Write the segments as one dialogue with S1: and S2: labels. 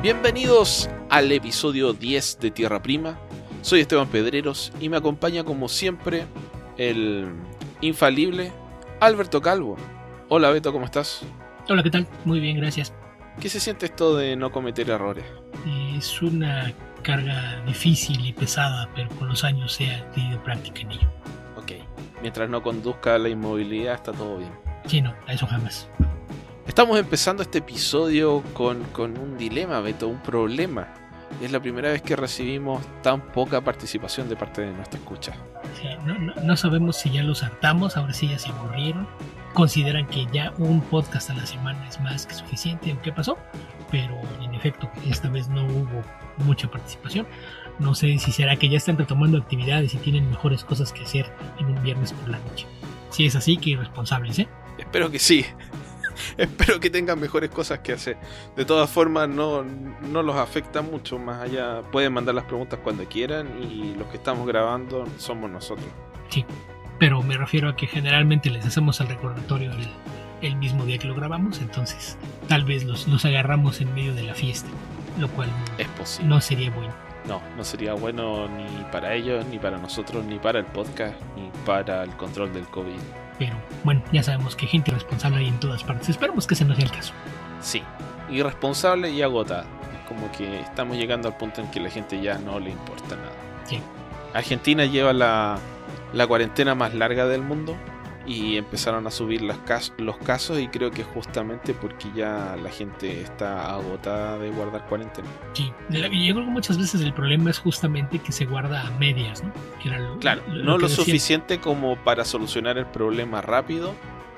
S1: Bienvenidos al episodio 10 de Tierra Prima. Soy Esteban Pedreros y me acompaña como siempre el infalible Alberto Calvo. Hola Beto, ¿cómo estás?
S2: Hola, ¿qué tal? Muy bien, gracias.
S1: ¿Qué se siente esto de no cometer errores?
S2: Es una carga difícil y pesada, pero con los años se ha adquirido práctica en ello.
S1: Ok, mientras no conduzca a la inmovilidad está todo bien.
S2: Sí, no, a eso jamás.
S1: Estamos empezando este episodio con un dilema, Beto, un problema. Es la primera vez que recibimos tan poca participación de parte de nuestra escucha.
S2: Sí, no sabemos si ya los hartamos, ahora sí ya se aburrieron. Consideran que ya un podcast a la semana es más que suficiente, ¿o qué pasó? Pero en efecto, esta vez no hubo mucha participación. No sé si será que ya están retomando actividades y tienen mejores cosas que hacer en un viernes por la noche. Si es así, que irresponsables, ¿eh?
S1: Espero que sí. Espero que tengan mejores cosas que hacer. De todas formas, no los afecta mucho. Más allá, pueden mandar las preguntas cuando quieran y los que estamos grabando somos nosotros.
S2: Sí, pero me refiero a que generalmente les hacemos el recordatorio el mismo día que lo grabamos. Entonces, tal vez los agarramos en medio de la fiesta, lo cual
S1: es posible.
S2: No sería bueno.
S1: No sería bueno ni para ellos, ni para nosotros, ni para el podcast, ni para el control del COVID.
S2: Pero bueno, ya sabemos que gente irresponsable hay en todas partes. Esperemos que ese no sea el caso.
S1: Sí, irresponsable y agotada. Es como que estamos llegando al punto en que la gente ya no le importa nada.
S2: Sí.
S1: Argentina lleva la cuarentena más larga del mundo y empezaron a subir los casos y creo que justamente porque ya la gente está agotada de guardar cuarentena.
S2: Sí, yo creo que muchas veces el problema es justamente que se guarda a medias, ¿no? Que era
S1: no lo suficiente como para solucionar el problema rápido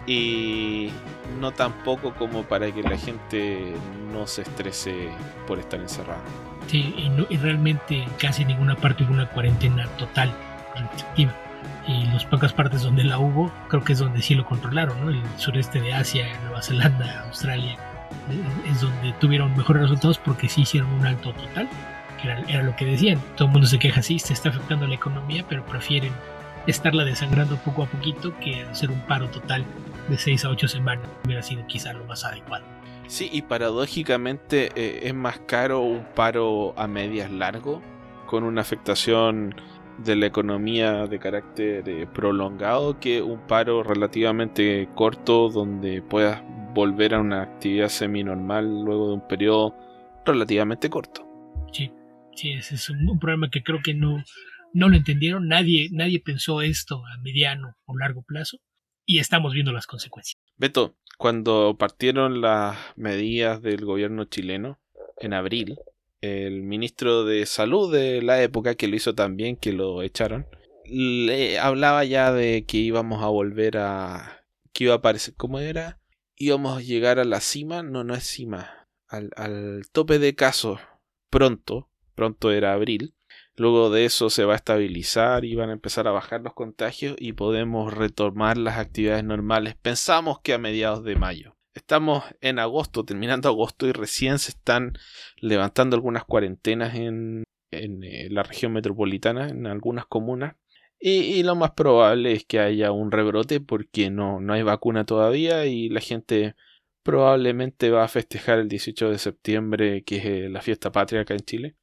S1: y no tampoco como para que la gente no se estrese por estar encerrada.
S2: Sí, y realmente en casi ninguna parte hubo una cuarentena total, restrictiva. Y las pocas partes donde la hubo, creo que es donde sí lo controlaron, ¿no? El sureste de Asia, Nueva Zelanda, Australia, es donde tuvieron mejores resultados porque sí hicieron un alto total, que era lo que decían. Todo el mundo se queja, sí, se está afectando la economía, pero prefieren estarla desangrando poco a poquito que hacer un paro total de 6 a 8 semanas. Hubiera sido quizá lo más adecuado.
S1: Sí, y paradójicamente es más caro un paro a medias largo, con una afectación de la economía de carácter prolongado, que un paro relativamente corto donde puedas volver a una actividad semi-normal luego de un periodo relativamente corto.
S2: Sí, ese es un problema que creo que no lo entendieron. Nadie pensó esto a mediano o largo plazo y estamos viendo las consecuencias.
S1: Beto, cuando partieron las medidas del gobierno chileno en abril, el ministro de salud de la época, que lo hizo tan bien que lo echaron, le hablaba ya de que íbamos a volver que iba a aparecer, ¿cómo era? Íbamos a llegar a la cima, no es cima, al tope de casos pronto era abril. Luego de eso se va a estabilizar y van a empezar a bajar los contagios y podemos retomar las actividades normales. Pensamos que a mediados de mayo. Estamos en agosto, terminando agosto, y recién se están levantando algunas cuarentenas en la región metropolitana, en algunas comunas. Y lo más probable es que haya un rebrote porque no hay vacuna todavía y la gente probablemente va a festejar el 18 de septiembre, que es la fiesta patria acá en Chile,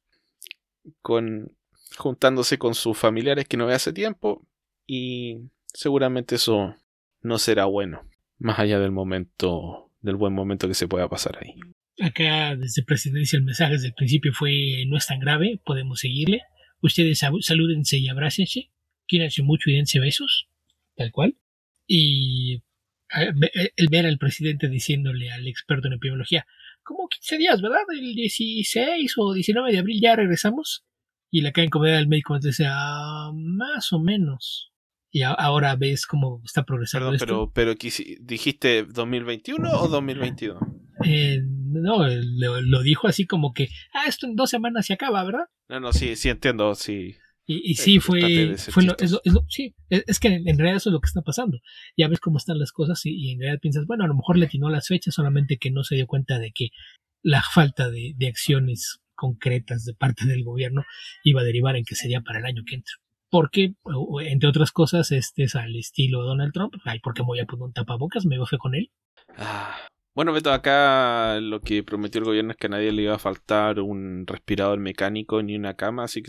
S1: juntándose con sus familiares que no ve hace tiempo, y seguramente eso no será bueno. Más allá del buen momento que se pueda pasar ahí.
S2: Acá desde Presidencia el mensaje desde el principio fue: no es tan grave, podemos seguirle. Ustedes salúdense y abrácense, quírense mucho y dense besos, tal cual. Y el ver al presidente diciéndole al experto en epidemiología, como 15 días, ¿verdad? El 16 o 19 de abril ya regresamos. Y la cara incomodidad del médico dice, más o menos. Y ahora ves cómo está progresando.
S1: Perdón,
S2: esto.
S1: pero ¿dijiste 2021 o 2022?
S2: No, lo dijo así como que, esto en 2 semanas se acaba, ¿verdad?
S1: No, sí entiendo, sí.
S2: Y sí, sí, es que en realidad eso es lo que está pasando. Ya ves cómo están las cosas y en realidad piensas, bueno, a lo mejor le atinó las fechas, solamente que no se dio cuenta de que la falta de acciones concretas de parte del gobierno iba a derivar en que sería para el año que entra. Porque, entre otras cosas, es al estilo Donald Trump. Ay, ¿por qué me voy a poner un tapabocas? Me voy con él.
S1: Bueno, Beto, acá lo que prometió el gobierno es que a nadie le iba a faltar un respirador mecánico ni una cama, así que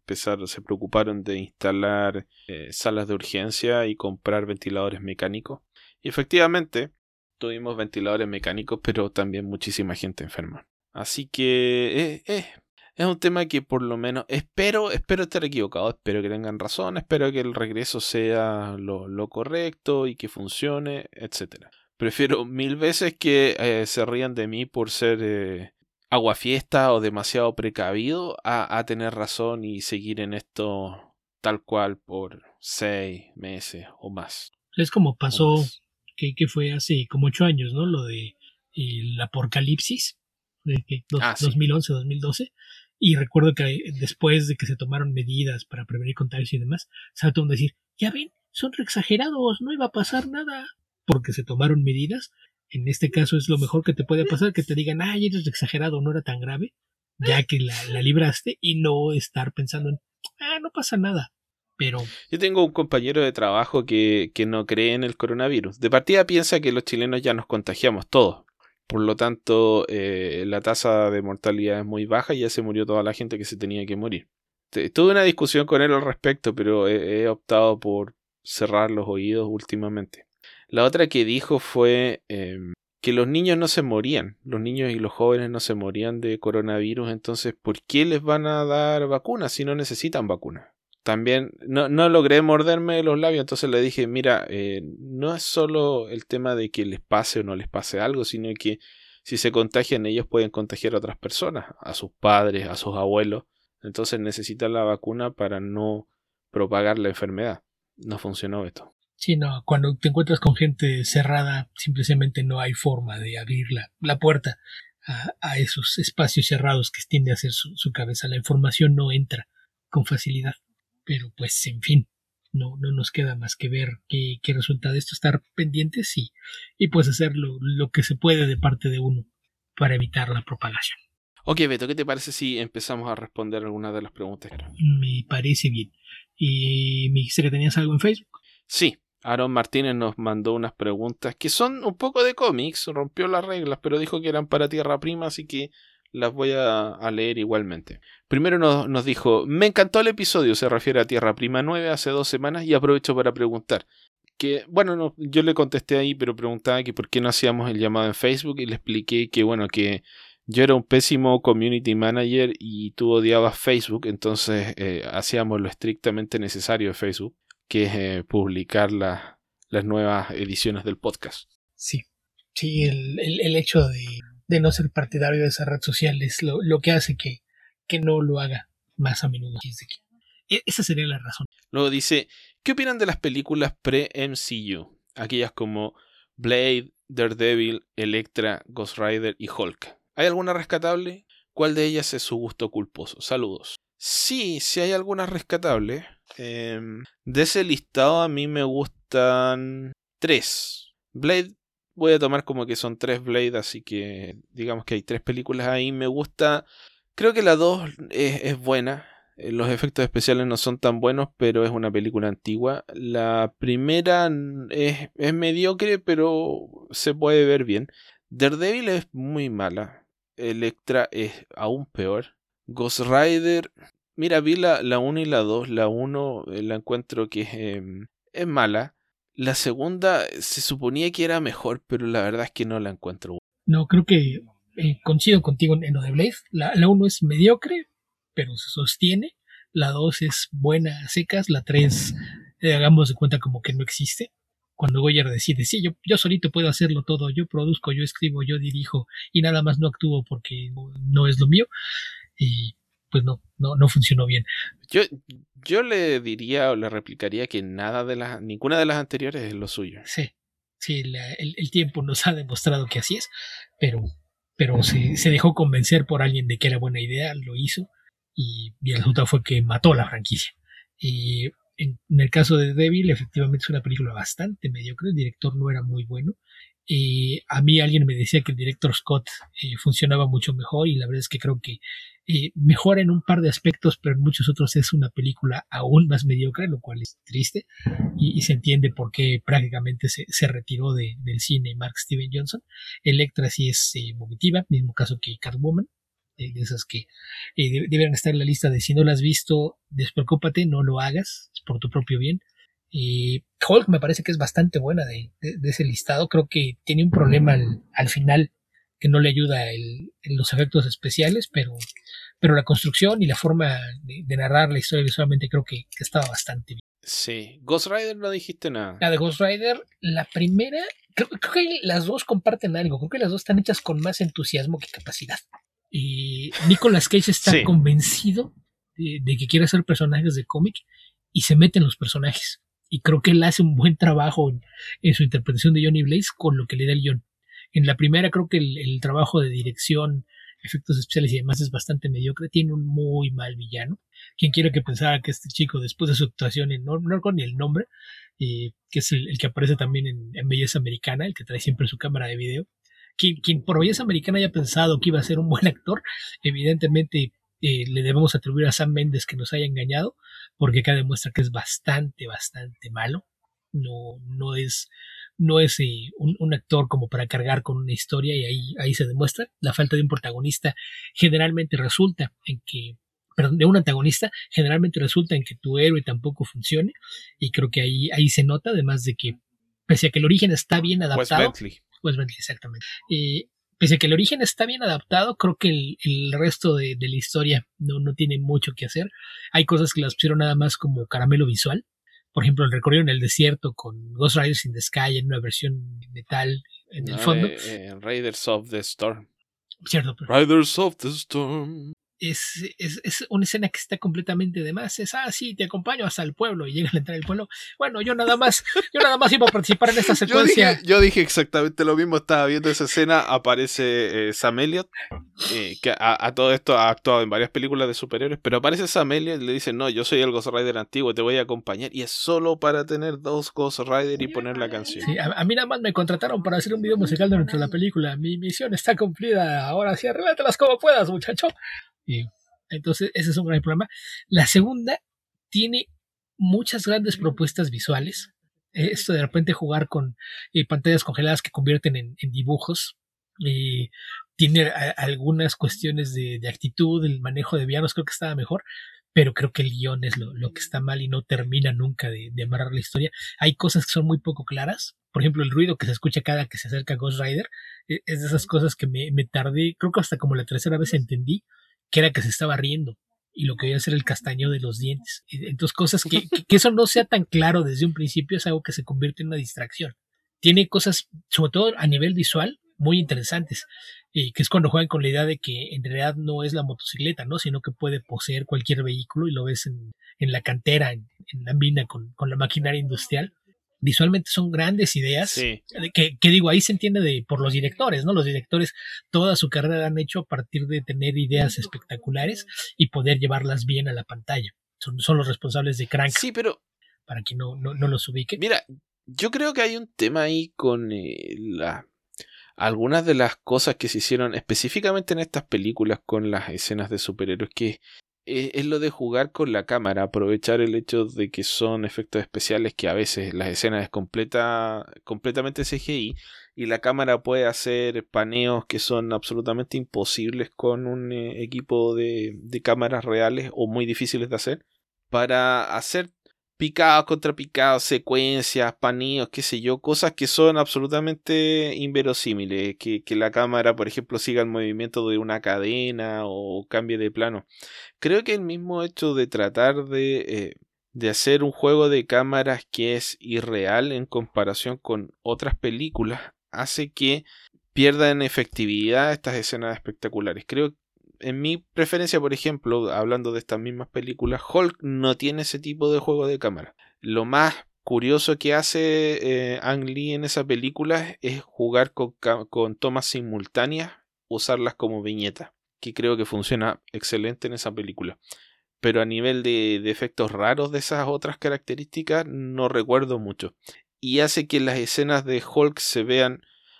S1: se preocuparon de instalar salas de urgencia y comprar ventiladores mecánicos. Y efectivamente, tuvimos ventiladores mecánicos, pero también muchísima gente enferma. Así que es un tema que por lo menos espero estar equivocado, espero que tengan razón, espero que el regreso sea lo correcto y que funcione, etcétera. Prefiero mil veces que se rían de mí por ser aguafiesta o demasiado precavido a tener razón y seguir en esto tal cual por 6 meses o más.
S2: Es como pasó, que fue hace como 8 años, ¿no? Lo de el apocalipsis, de que
S1: Sí.
S2: 2011, 2012. Y recuerdo que después de que se tomaron medidas para prevenir contagios y demás, se todo a decir, ya ven, son re exagerados, no iba a pasar nada. Porque se tomaron medidas. En este caso es lo mejor que te puede pasar, que te digan, ay, eres exagerado, no era tan grave, ya que la libraste, y no estar pensando en, no pasa nada. Pero
S1: yo tengo un compañero de trabajo que no cree en el coronavirus. De partida piensa que los chilenos ya nos contagiamos todos. Por lo tanto, la tasa de mortalidad es muy baja y ya se murió toda la gente que se tenía que morir. Tuve una discusión con él al respecto, pero he optado por cerrar los oídos últimamente. La otra que dijo fue que los niños no se morían, los niños y los jóvenes no se morían de coronavirus, entonces ¿por qué les van a dar vacunas si no necesitan vacunas? También no logré morderme los labios, entonces le dije, mira, no es solo el tema de que les pase o no les pase algo, sino que si se contagian ellos pueden contagiar a otras personas, a sus padres, a sus abuelos, entonces necesitan la vacuna para no propagar la enfermedad. No funcionó esto.
S2: sí, no, cuando te encuentras con gente cerrada, simplemente no hay forma de abrir la puerta a esos espacios cerrados que tiende a ser su cabeza. La información no entra con facilidad. Pero pues, en fin, no nos queda más que ver qué resulta de esto, estar pendientes y pues hacer lo que se puede de parte de uno para evitar la propagación.
S1: Ok, Beto, ¿qué te parece si empezamos a responder algunas de las preguntas?
S2: Me parece bien. ¿Y me dijiste que tenías algo en Facebook?
S1: Sí, Aaron Martínez nos mandó unas preguntas que son un poco de cómics, rompió las reglas, pero dijo que eran para Tierra Prima, así que las voy a leer igualmente. Primero nos dijo, me encantó el episodio, se refiere a Tierra Prima 9 hace 2 semanas y aprovecho para preguntar. Que, bueno, no, yo le contesté ahí, pero preguntaba que por qué no hacíamos el llamado en Facebook y le expliqué que, bueno, que yo era un pésimo community manager y tú odiabas Facebook, entonces hacíamos lo estrictamente necesario de Facebook, que es publicar las nuevas ediciones del podcast.
S2: Sí, sí, el hecho de no ser partidario de esa red social es lo que hace que no lo haga más a menudo. Esa sería la razón.
S1: Luego dice, ¿qué opinan de las películas pre-MCU? Aquellas como Blade, Daredevil, Elektra, Ghost Rider y Hulk. ¿Hay alguna rescatable? ¿Cuál de ellas es su gusto culposo? Saludos. Sí hay algunas rescatables. De ese listado a mí me gustan 3. Blade voy a tomar como que son 3 Blade, así que digamos que hay 3 películas ahí. Me gusta, creo que la 2 es buena. Los efectos especiales no son tan buenos, pero es una película antigua. La primera es mediocre, pero se puede ver bien. Daredevil es muy mala. Elektra es aún peor. Ghost Rider, mira, vi la 1 y la 2. La 1 la encuentro que es mala. La segunda se suponía que era mejor, pero la verdad es que no la encuentro.
S2: No, creo que coincido contigo en lo de Blade. La 1 es mediocre, pero se sostiene. La 2 es buena a secas. La 3, hagamos de cuenta como que no existe. Cuando Goyer decide, sí, yo solito puedo hacerlo todo. Yo produzco, yo escribo, yo dirijo y nada más no actúo porque no es lo mío. Y pues no funcionó bien.
S1: Yo le diría o le replicaría que ninguna de las anteriores es lo suyo.
S2: Sí, el tiempo nos ha demostrado que así es, pero se dejó convencer por alguien de que era buena idea, lo hizo y el resultado fue que mató la franquicia. Y en el caso de Devil, efectivamente es una película bastante mediocre, el director no era muy bueno A mí alguien me decía que el director Scott funcionaba mucho mejor y la verdad es que creo que mejora en un par de aspectos, pero en muchos otros es una película aún más mediocre, lo cual es triste y se entiende por qué prácticamente se retiró del cine Mark Steven Johnson. Electra sí es vomitiva, mismo caso que Catwoman, de esas que deben estar en la lista de si no la has visto, despreocúpate, no lo hagas, es por tu propio bien. Hulk me parece que es bastante buena de ese listado. Creo que tiene un problema al final que no le ayuda en los efectos especiales, pero la construcción y la forma de narrar la historia visualmente creo que estaba bastante bien.
S1: Sí, Ghost Rider no dijiste nada.
S2: La de Ghost Rider, la primera, creo que las dos comparten algo. Creo que las dos están hechas con más entusiasmo que capacidad. Nicolas Cage está
S1: Sí.
S2: convencido de que quiere hacer personajes de cómic y se mete en los personajes. Y creo que él hace un buen trabajo en su interpretación de Johnny Blaze con lo que le da el guión. En la primera creo que el trabajo de dirección, efectos especiales y demás es bastante mediocre. Tiene un muy mal villano. Quien quiera que pensara que este chico, después de su actuación en no recuerdo ni el nombre, que es el que aparece también en Belleza Americana, el que trae siempre su cámara de video, quien por Belleza Americana haya pensado que iba a ser un buen actor, evidentemente le debemos atribuir a Sam Mendes que nos haya engañado, porque acá demuestra que es bastante malo. No es un actor como para cargar con una historia, y ahí se demuestra. La falta de un protagonista generalmente resulta en que, perdón, de un antagonista generalmente resulta en que tu héroe tampoco funcione, y creo que ahí se nota, además de que pese a que el origen está bien adaptado, Wes Bentley, exactamente. Pese a que el origen está bien adaptado, creo que el resto de la historia no tiene mucho que hacer. Hay cosas que las pusieron nada más como caramelo visual. Por ejemplo, el recorrido en el desierto con Ghost Riders in the Sky en una versión metal en el fondo.
S1: Raiders of the Storm.
S2: Cierto, pero
S1: Riders of the Storm.
S2: Es una escena que está completamente de más. Sí, te acompaño hasta el pueblo, y llega a entrar al pueblo. Bueno, yo nada más iba a participar en esta secuencia.
S1: Yo dije exactamente lo mismo. Estaba viendo esa escena. Aparece Sam Elliott, que a todo esto ha actuado en varias películas de superhéroes, pero aparece Sam Elliott y le dice: no, yo soy el Ghost Rider antiguo, te voy a acompañar, y es solo para tener 2 Ghost Rider y poner la canción.
S2: Sí, a mí nada más me contrataron para hacer un video musical dentro de la película. Mi misión está cumplida. Ahora sí, arréglatelas como puedas, muchacho. Entonces ese es un gran problema. La segunda tiene muchas grandes propuestas visuales. Esto de repente jugar con pantallas congeladas que convierten en dibujos. Tiene algunas cuestiones de actitud, el manejo de villanos creo que estaba mejor, pero creo que el guión es lo que está mal y no termina nunca de amarrar la historia. Hay cosas que son muy poco claras. Por ejemplo, el ruido que se escucha cada que se acerca Ghost Rider es de esas cosas que me tardé, creo que hasta como la tercera vez entendí que era que se estaba riendo y lo que iba a ser el castañeo de los dientes. Entonces, cosas que eso no sea tan claro desde un principio es algo que se convierte en una distracción. Tiene cosas, sobre todo a nivel visual, muy interesantes, que es cuando juegan con la idea de que en realidad no es la motocicleta, ¿no? Sino que puede poseer cualquier vehículo, y lo ves en la cantera, en la mina con la maquinaria industrial. Visualmente son grandes ideas,
S1: sí.
S2: que digo, ahí se entiende por los directores, ¿no? Los directores toda su carrera la han hecho a partir de tener ideas espectaculares y poder llevarlas bien a la pantalla. Son los responsables de Crank.
S1: Sí, pero
S2: para quien no los ubique.
S1: Mira, yo creo que hay un tema ahí con algunas de las cosas que se hicieron específicamente en estas películas con las escenas de superhéroes, que es lo de jugar con la cámara, aprovechar el hecho de que son efectos especiales, que a veces las escenas es completamente CGI y la cámara puede hacer paneos que son absolutamente imposibles con un equipo de cámaras reales o muy difíciles de hacer, para hacer picados contra picados, secuencias, paneos, qué sé yo, cosas que son absolutamente inverosímiles, que la cámara, por ejemplo, siga el movimiento de una cadena o cambie de plano. Creo que el mismo hecho de tratar de hacer un juego de cámaras que es irreal en comparación con otras películas hace que pierdan efectividad estas escenas espectaculares. Creo que en mi preferencia, por ejemplo, hablando de estas mismas películas, Hulk no tiene ese tipo de juego de cámara. Lo más curioso que hace Ang Lee en esa película es jugar con tomas simultáneas, usarlas como viñetas, que creo que funciona excelente en esa película. Pero a nivel de efectos raros de esas otras características no recuerdo mucho. Y hace que las escenas de Hulk se vean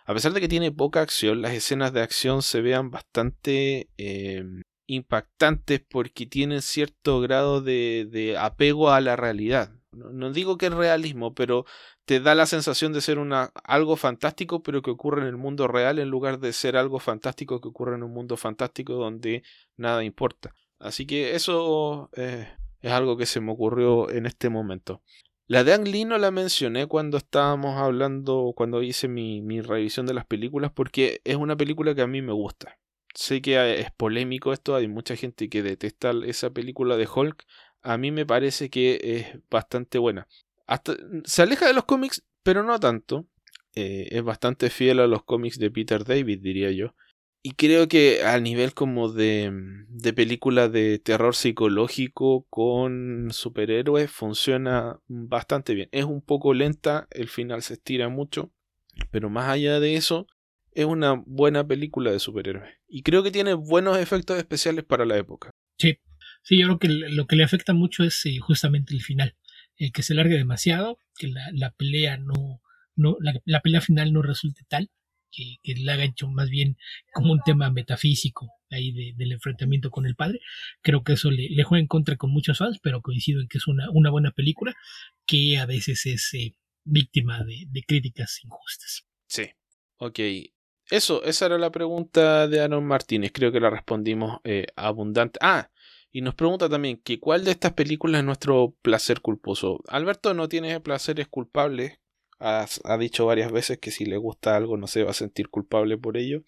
S1: a pesar de que tiene poca acción, las escenas de acción se vean bastante impactantes porque tienen cierto grado de apego a la realidad. No digo que es realismo, pero te da la sensación de ser algo fantástico, pero que ocurre en el mundo real, en lugar de ser algo fantástico que ocurre en un mundo fantástico donde nada importa. Así que eso es algo que se me ocurrió en este momento. La de Ang Lee no la mencioné cuando estábamos hablando, cuando hice mi revisión de las películas, porque es una película que a mí me gusta. Sé que es polémico esto, hay mucha gente que detesta esa película de Hulk. A mí me parece que es bastante buena. Se aleja de los cómics, pero no tanto. Es bastante fiel a los cómics de Peter David, diría yo. Y creo que a nivel como de película de terror psicológico con superhéroes funciona bastante bien. Es un poco lenta, el final se estira mucho, pero más allá de eso, es una buena película de superhéroes. Y creo que tiene buenos efectos especiales para la época.
S2: Sí, yo creo que lo que le afecta mucho es justamente el final. El que se largue demasiado, que la pelea la pelea final no resulte tal, que la haga hecho más bien como un tema metafísico ahí del enfrentamiento con el padre. Creo que eso le juega en contra con muchos fans, pero coincido en que es una buena película que a veces es víctima de críticas injustas.
S1: Sí, ok. Esa era la pregunta de Aaron Martínez. Creo que la respondimos abundante. Y nos pregunta también que cuál de estas películas es nuestro placer culposo. Alberto no tiene placeres culpables. Ha dicho varias veces que si le gusta algo no se va a sentir culpable por ello.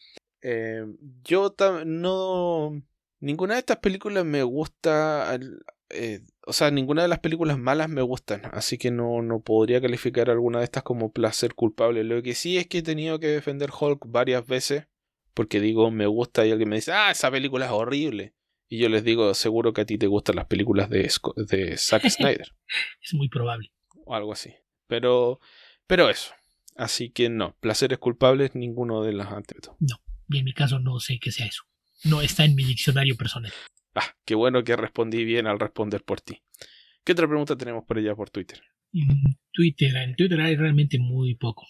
S1: Yo no... Ninguna de estas películas me gusta... o sea, ninguna de las películas malas me gustan. Así que no podría calificar alguna de estas como placer culpable. Lo que sí es que he tenido que defender Hulk varias veces. Porque digo, me gusta y alguien me dice, esa película es horrible. Y yo les digo, seguro que a ti te gustan las películas de Zack Snyder.
S2: Es muy probable.
S1: O algo así. Pero eso. Así que no, placeres culpables, ninguno de los anteriores.
S2: No, y en mi caso no sé qué sea eso. No está en mi diccionario personal.
S1: Qué bueno que respondí bien al responder por ti. ¿Qué otra pregunta tenemos por allá por Twitter?
S2: En Twitter hay realmente muy poco.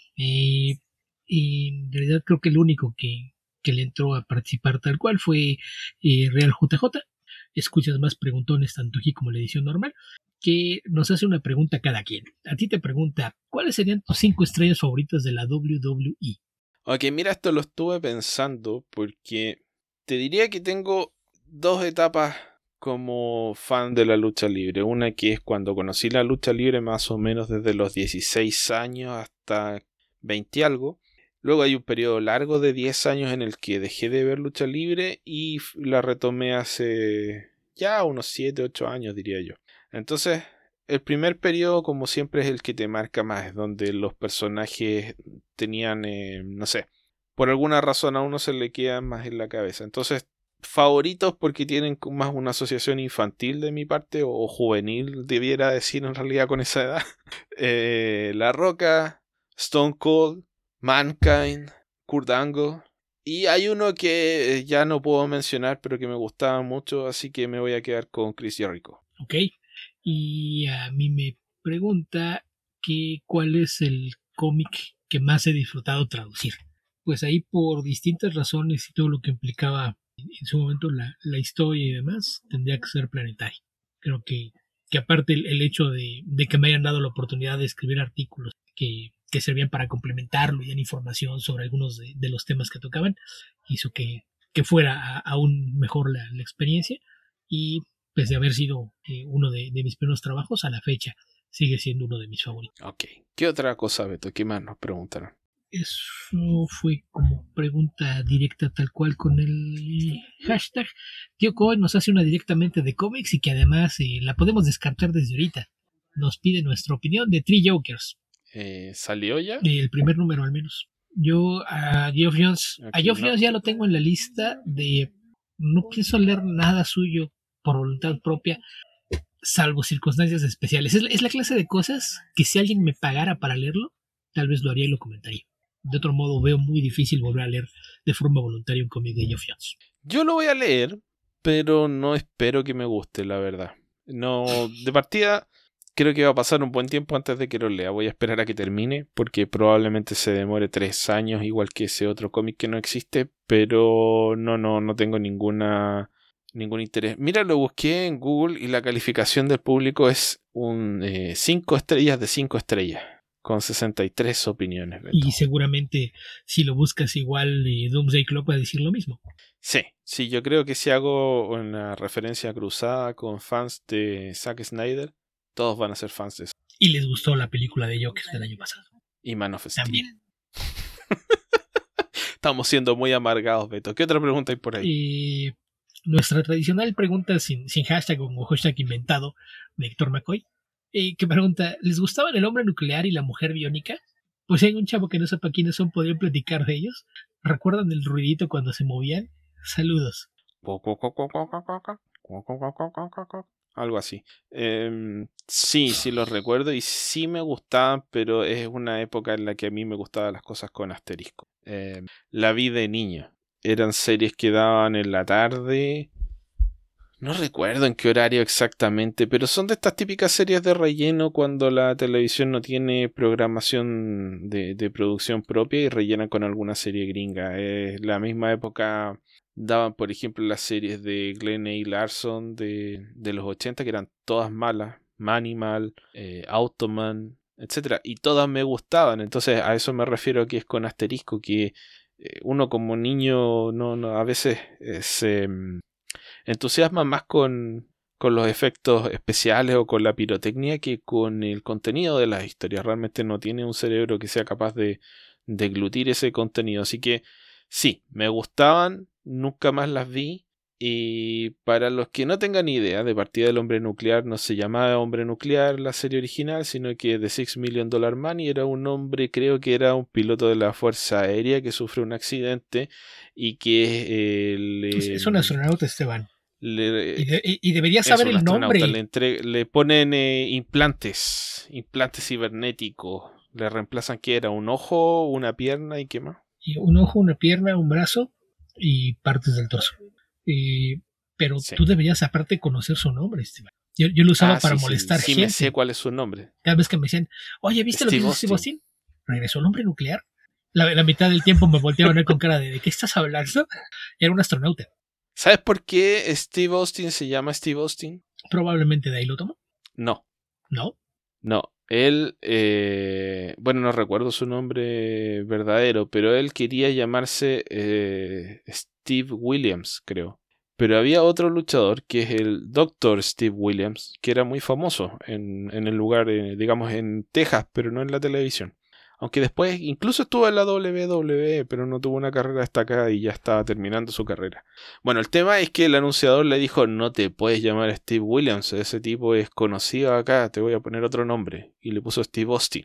S2: En realidad creo que el único que le entró a participar tal cual fue Real JJ. Escuchas más preguntones tanto aquí como en la edición normal, que nos hace una pregunta a cada quien. A ti te pregunta, ¿cuáles serían tus 5 estrellas favoritas de la WWE?
S1: Ok, mira, esto lo estuve pensando porque te diría que tengo 2 etapas como fan de la lucha libre. Una que es cuando conocí la lucha libre más o menos desde los 16 años hasta 20 y algo. Luego hay un periodo largo de 10 años en el que dejé de ver lucha libre y la retomé hace ya unos 7, 8 años diría yo. Entonces, el primer periodo como siempre es el que te marca más, es donde los personajes tenían, no sé, por alguna razón a uno se le queda más en la cabeza. Entonces, favoritos porque tienen más una asociación infantil de mi parte o juvenil, debiera decir en realidad con esa edad. La Roca, Stone Cold, Mankind, Kurt Angle. Y hay uno que ya no puedo mencionar, pero que me gustaba mucho, así que me voy a quedar con Chris Jericho.
S2: Ok. Y a mí me pregunta que cuál es el cómic que más he disfrutado traducir. Pues ahí por distintas razones y todo lo que implicaba en su momento la historia y demás, tendría que ser Planetary. Creo que aparte el hecho de que me hayan dado la oportunidad de escribir artículos que servían para complementarlo y dar información sobre algunos de los temas que tocaban, hizo que fuera aún mejor la experiencia. Y pese a haber sido uno de mis primeros trabajos, a la fecha sigue siendo uno de mis favoritos.
S1: Ok. ¿Qué otra cosa, Beto? ¿Qué más nos preguntaron?
S2: Eso fue como pregunta directa tal cual con el hashtag. Tío Coy nos hace una directamente de cómics y que además la podemos descartar desde ahorita. Nos pide nuestra opinión de Three Jokers.
S1: ¿Salió ya?
S2: El primer número al menos. Yo a Geoff Johns, ya lo tengo en la lista de... No pienso leer nada suyo por voluntad propia, salvo circunstancias especiales. Es la clase de cosas que si alguien me pagara para leerlo, tal vez lo haría y lo comentaría. De otro modo, veo muy difícil volver a leer de forma voluntaria un cómic de Geoff Johns.
S1: Yo lo voy a leer, pero no espero que me guste, la verdad. No, de partida, creo que va a pasar un buen tiempo antes de que lo lea. Voy a esperar a que termine, porque probablemente se demore 3 años, igual que ese otro cómic que no existe, pero no tengo ningún interés. Mira, lo busqué en Google y la calificación del público es un 5 estrellas de 5 estrellas, con 63 opiniones. Beto.
S2: Y seguramente si lo buscas igual, Doomsday Clock va a decir lo mismo.
S1: Sí, yo creo que si hago una referencia cruzada con fans de Zack Snyder, todos van a ser fans de eso.
S2: Y les gustó la película de Joker del año pasado.
S1: Y Man of Steel.
S2: También.
S1: Estamos siendo muy amargados, Beto. ¿Qué otra pregunta hay por ahí?
S2: Nuestra tradicional pregunta sin hashtag o hashtag inventado de Héctor McCoy, que pregunta, ¿les gustaban el hombre nuclear y la mujer biónica? Pues si hay un chavo que no sepa quiénes son, ¿podrían platicar de ellos? ¿Recuerdan el ruidito cuando se movían? Saludos.
S1: Algo así. Sí los recuerdo y sí me gustaban, pero es una época en la que a mí me gustaban las cosas con asterisco. La vi de niño. Eran series que daban en la tarde. No recuerdo en qué horario exactamente, pero son de estas típicas series de relleno cuando la televisión no tiene programación de producción propia y rellenan con alguna serie gringa. Es la misma época daban, por ejemplo, las series de Glenn A. Larson de los 80, que eran todas malas. Manimal, Automan, etcétera, y todas me gustaban. Entonces a eso me refiero aquí, es con asterisco, que uno como niño no a veces se entusiasma más con los efectos especiales o con la pirotecnia que con el contenido de las historias. Realmente no tiene un cerebro que sea capaz de deglutir ese contenido. Así que sí, me gustaban, nunca más las vi. Y para los que no tengan idea, de partida del hombre nuclear no se llamaba Hombre Nuclear la serie original, sino que The $6 Million Man, y era un hombre, creo que era un piloto de la Fuerza Aérea que sufre un accidente y que
S2: es un astronauta, Esteban. Y debería
S1: es
S2: saber
S1: un
S2: el
S1: astronauta,
S2: nombre.
S1: le ponen implantes cibernéticos. Le reemplazan, ¿qué era? ¿Un ojo, una pierna y qué más?
S2: Y un ojo, una pierna, un brazo y partes del torso. Pero
S1: Sí.
S2: tú deberías aparte conocer su nombre, Esteban. Yo lo usaba para molestar
S1: gente.
S2: Sí,
S1: me sé cuál es su nombre.
S2: Cada vez que me decían, oye, ¿viste lo que hizo Steve
S1: Austin?
S2: ¿Regresó el hombre nuclear? La mitad del tiempo me volteaban a ver con cara ¿de qué estás hablando? Era un astronauta.
S1: ¿Sabes por qué Steve Austin se llama Steve Austin?
S2: Probablemente de ahí lo tomó.
S1: No.
S2: ¿No?
S1: No. Él, bueno, no recuerdo su nombre verdadero, pero él quería llamarse Steve Williams, creo. Pero había otro luchador que es el Dr. Steve Williams, que era muy famoso en el lugar, digamos, en Texas, pero no en la televisión. Aunque después incluso estuvo en la WWE, pero no tuvo una carrera destacada y ya estaba terminando su carrera. Bueno, el tema es que el anunciador le dijo, no te puedes llamar Steve Williams, ese tipo es conocido acá, te voy a poner otro nombre. Y le puso Steve Austin.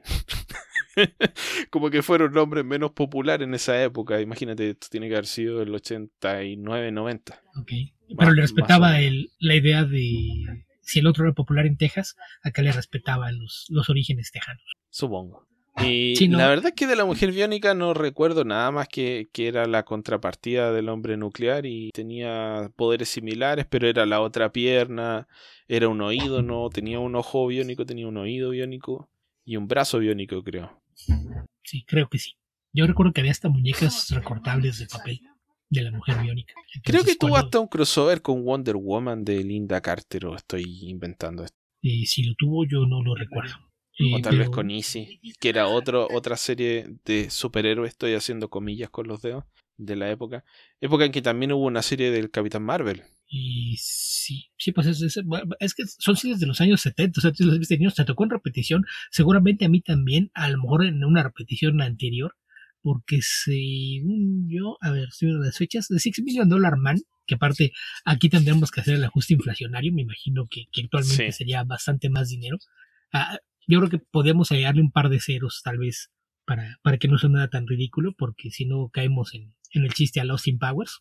S1: Como que fuera un nombre menos popular en esa época. Imagínate, esto tiene que haber sido el 89-90.
S2: Ok, pero le respetaba la idea de... Si el otro era popular en Texas, acá le respetaba los orígenes tejanos.
S1: Supongo. Y la verdad es que de la mujer biónica no recuerdo nada más que era la contrapartida del hombre nuclear y tenía poderes similares, pero era la otra pierna, era un oído, no tenía un ojo biónico, tenía un oído biónico y un brazo biónico, creo.
S2: Sí, creo que sí. Yo recuerdo que había hasta muñecas recortables de papel de la mujer biónica. Entonces,
S1: creo que tuvo hasta un crossover con Wonder Woman de Linda Carter, o estoy inventando esto.
S2: Si lo tuvo, yo no lo recuerdo.
S1: O tal vez con Easy, que era otra serie de superhéroes, estoy haciendo comillas con los dedos, de la época en que también hubo una serie del Capitán Marvel.
S2: Y sí, pues es que son series de los años 70, o sea, tú las viste niños, te tocó en repetición, seguramente a mí también, a lo mejor en una repetición anterior, porque según yo, a ver, estoy viendo las fechas, de $6 Million Man, que aparte aquí tendremos que hacer el ajuste inflacionario, me imagino que actualmente sería bastante más dinero. Yo creo que podemos agregarle un par de ceros, tal vez, para que no sea nada tan ridículo, porque si no caemos en el chiste a Austin Powers.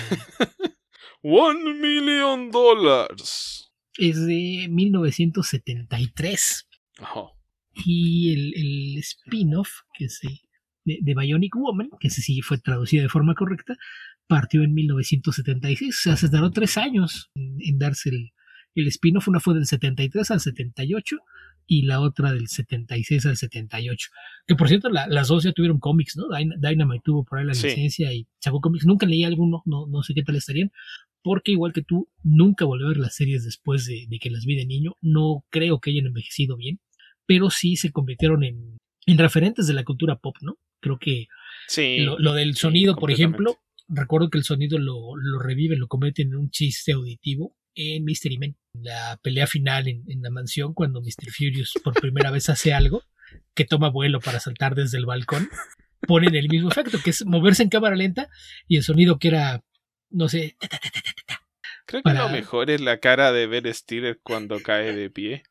S1: $1 million.
S2: Es de 1973.
S1: Oh.
S2: Y el spin-off, que es de Bionic Woman, que ese sí fue traducida de forma correcta, partió en 1976. O sea, se tardó 3 años en darse El spin-off, una fue del 73 al 78 y la otra del 76 al 78. Que por cierto, las dos ya tuvieron cómics, ¿no? Dynamite tuvo por ahí la licencia y sacó cómics. Nunca leí alguno, no sé qué tal estarían, porque igual que tú, nunca volví a ver las series después de que las vi de niño. No creo que hayan envejecido bien, pero sí se convirtieron en referentes de la cultura pop, ¿no? Creo que lo del sonido, por ejemplo, recuerdo que el sonido lo reviven, lo convierten en un chiste auditivo en Mystery Men. La pelea final en la mansión, cuando Mr. Furious por primera vez hace algo, que toma vuelo para saltar desde el balcón, ponen el mismo efecto, que es moverse en cámara lenta, y el sonido que era, no sé...
S1: Creo que lo mejor es la cara de Ben Stiller cuando cae de pie.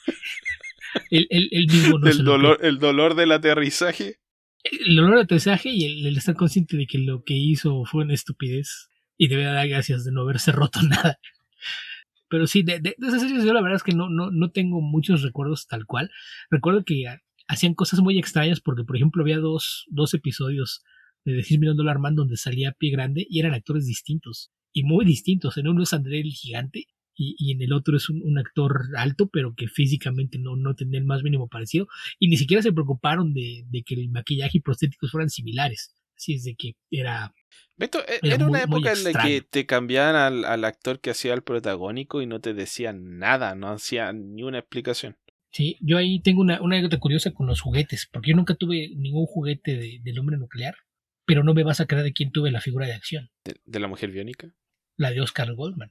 S2: El mismo no
S1: el dolor del aterrizaje.
S2: El dolor del aterrizaje y el estar consciente de que lo que hizo fue una estupidez y debe dar gracias de no haberse roto nada. Pero sí, de esas series yo la verdad es que no tengo muchos recuerdos tal cual. Recuerdo que hacían cosas muy extrañas porque, por ejemplo, había dos episodios de Decir Mirando al Man donde salía Pie Grande y eran actores distintos y muy distintos. En uno es André el Gigante y en el otro es un actor alto, pero que físicamente no tenía el más mínimo parecido, y ni siquiera se preocuparon de que el maquillaje y prostéticos fueran similares. Así es de que era...
S1: Beto, era una época en la que te cambiaban al actor que hacía el protagónico y no te decían nada, no hacían ni una explicación.
S2: Sí, yo ahí tengo una anécdota curiosa con los juguetes, porque yo nunca tuve ningún juguete del hombre nuclear, pero no me vas a creer de quién tuve la figura de acción.
S1: ¿De la mujer biónica?
S2: La de Oscar Goldman.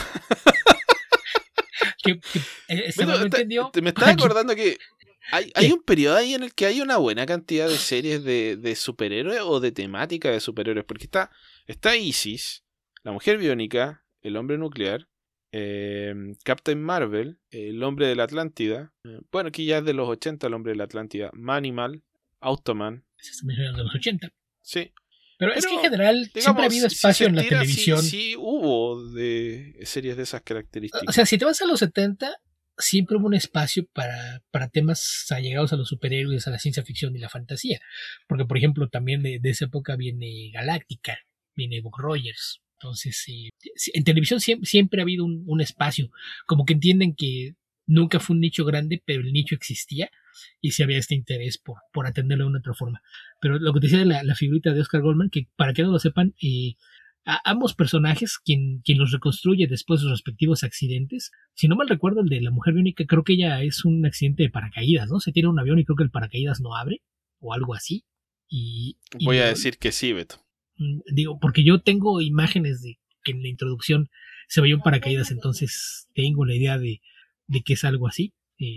S1: Me estaba acordando que hay un periodo ahí en el que hay una buena cantidad de series de superhéroes o de temática de superhéroes, porque está Isis, la mujer biónica, el hombre nuclear, Captain Marvel, el hombre de la Atlántida, bueno, aquí ya es de los 80 el hombre de la Atlántida, Manimal, Automan.
S2: Es de los 80.
S1: Sí.
S2: Pero es que en general, digamos, siempre ha habido espacio en la televisión.
S1: Sí hubo de series de esas características.
S2: O sea, si te vas a los 70, siempre hubo un espacio para temas allegados a los superhéroes, a la ciencia ficción y la fantasía. Porque, por ejemplo, también de esa época viene Galáctica, viene Buck Rogers. Entonces, en televisión siempre ha habido un espacio. Como que entienden que nunca fue un nicho grande, pero el nicho existía y sí había este interés por atenderlo de una otra forma. Pero lo que te decía de la figurita de Oscar Goldman, que para que no lo sepan, ambos personajes, quien los reconstruye después de sus respectivos accidentes, si no mal recuerdo, el de la mujer biónica, creo que ella es un accidente de paracaídas, ¿no? Se tira un avión y creo que el paracaídas no abre, o algo así.
S1: Voy a decir que sí, Beto.
S2: Digo, porque yo tengo imágenes de que en la introducción se veía un paracaídas, entonces tengo la idea de que es algo así.